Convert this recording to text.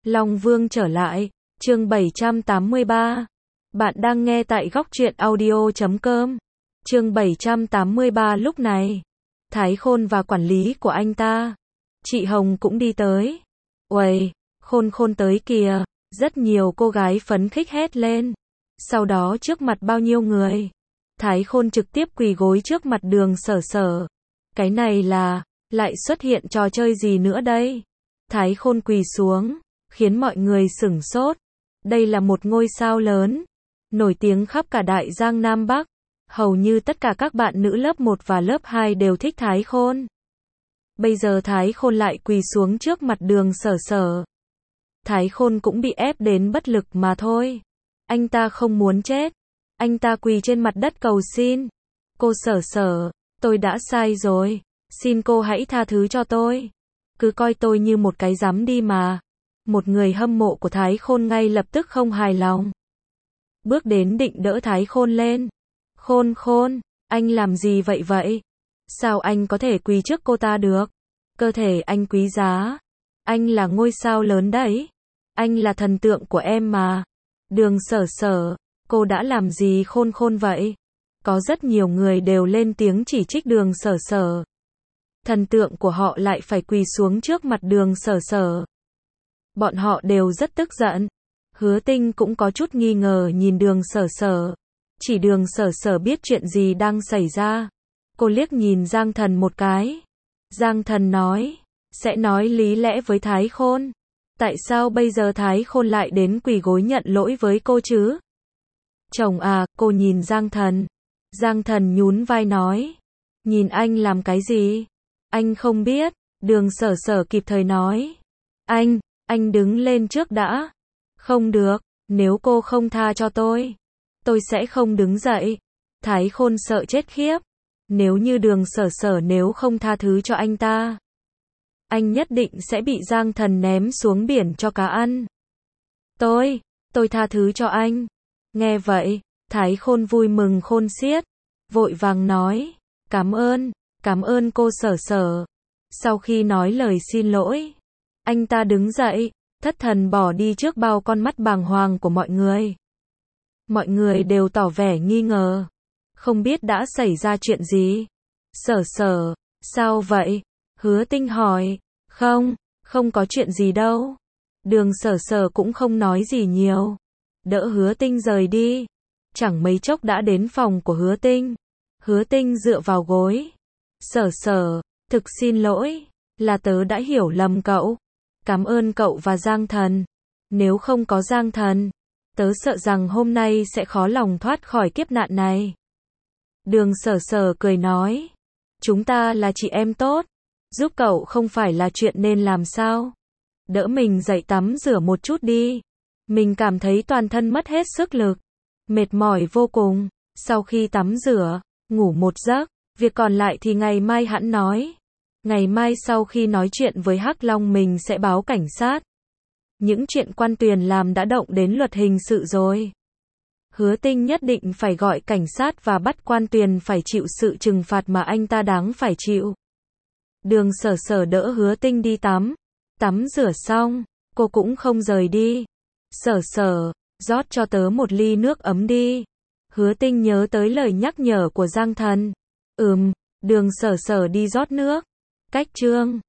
Long Vương trở lại, chương 783. Bạn đang nghe tại góc truyện audio.com. Chương 783 lúc này, Thái Khôn và quản lý của anh ta, chị Hồng cũng đi tới. Uầy, Khôn Khôn tới kìa, rất nhiều cô gái phấn khích hét lên. Sau đó trước mặt bao nhiêu người, Thái Khôn trực tiếp quỳ gối trước mặt Đường Sở Sở. Cái này là, lại xuất hiện trò chơi gì nữa đây? Thái Khôn quỳ xuống, khiến mọi người sửng sốt. Đây là một ngôi sao lớn, nổi tiếng khắp cả Đại Giang Nam Bắc. Hầu như tất cả các bạn nữ lớp 1 và lớp 2 đều thích Thái Khôn. Bây giờ Thái Khôn lại quỳ xuống trước mặt Đường Sở Sở. Thái Khôn cũng bị ép đến bất lực mà thôi. Anh ta không muốn chết. Anh ta quỳ trên mặt đất cầu xin. Cô Sở Sở, tôi đã sai rồi. Xin cô hãy tha thứ cho tôi. Cứ coi tôi như một cái rắm đi mà. Một người hâm mộ của Thái Khôn ngay lập tức không hài lòng. Bước đến định đỡ Thái Khôn lên. Khôn Khôn, anh làm gì vậy? Sao anh có thể quỳ trước cô ta được? Cơ thể anh quý giá. Anh là ngôi sao lớn đấy. Anh là thần tượng của em mà. Đường Sở Sở, cô đã làm gì Khôn Khôn vậy? Có rất nhiều người đều lên tiếng chỉ trích Đường Sở Sở. Thần tượng của họ lại phải quỳ xuống trước mặt Đường Sở Sở. Bọn họ đều rất tức giận. Hứa Tinh cũng có chút nghi ngờ nhìn Đường Sở Sở. Chỉ Đường Sở Sở biết chuyện gì đang xảy ra. Cô liếc nhìn Giang Thần một cái. Giang Thần nói, sẽ nói lý lẽ với Thái Khôn. Tại sao bây giờ Thái Khôn lại đến quỳ gối nhận lỗi với cô chứ? Chồng à, cô nhìn Giang Thần. Giang Thần nhún vai nói. Nhìn anh làm cái gì? Anh không biết. Đường Sở Sở kịp thời nói. Anh đứng lên trước đã. Không được, nếu cô không tha cho tôi sẽ không đứng dậy. Thái Khôn sợ chết khiếp. Nếu như Đường Sở Sở nếu không tha thứ cho anh ta, anh nhất định sẽ bị Giang Thần ném xuống biển cho cá ăn. Tôi tha thứ cho anh. Nghe vậy, Thái Khôn vui mừng khôn xiết, vội vàng nói, cảm ơn cô Sở Sở. Sau khi nói lời xin lỗi, anh ta đứng dậy, thất thần bỏ đi trước bao con mắt bàng hoàng của mọi người. Mọi người đều tỏ vẻ nghi ngờ, không biết đã xảy ra chuyện gì. Sở Sở, sao vậy? Hứa Tinh hỏi. Không có chuyện gì đâu. Đường Sở Sở cũng không nói gì nhiều, đỡ Hứa Tinh rời đi. Chẳng mấy chốc đã đến phòng của Hứa Tinh. Hứa Tinh dựa vào gối. Sở Sở, thực xin lỗi, là tớ đã hiểu lầm cậu. Cảm ơn cậu và Giang Thần. Nếu không có Giang Thần, tớ sợ rằng hôm nay sẽ khó lòng thoát khỏi kiếp nạn này. Đường Sở Sở cười nói. Chúng ta là chị em tốt. Giúp cậu không phải là chuyện nên làm sao? Đỡ mình dậy tắm rửa một chút đi. Mình cảm thấy toàn thân mất hết sức lực. Mệt mỏi vô cùng. Sau khi tắm rửa, ngủ một giấc. Việc còn lại thì ngày mai hẵng nói. Ngày mai sau khi nói chuyện với Hắc Long mình sẽ báo cảnh sát. Những chuyện Quan Tuyền làm đã động đến luật hình sự rồi. Hứa Tinh nhất định phải gọi cảnh sát và bắt Quan Tuyền phải chịu sự trừng phạt mà anh ta đáng phải chịu. Đường Sở Sở đỡ Hứa Tinh đi tắm. Tắm rửa xong, cô cũng không rời đi. Sở Sở, rót cho tớ một ly nước ấm đi. Hứa Tinh nhớ tới lời nhắc nhở của Giang Thần. Đường Sở Sở đi rót nước. Cách chương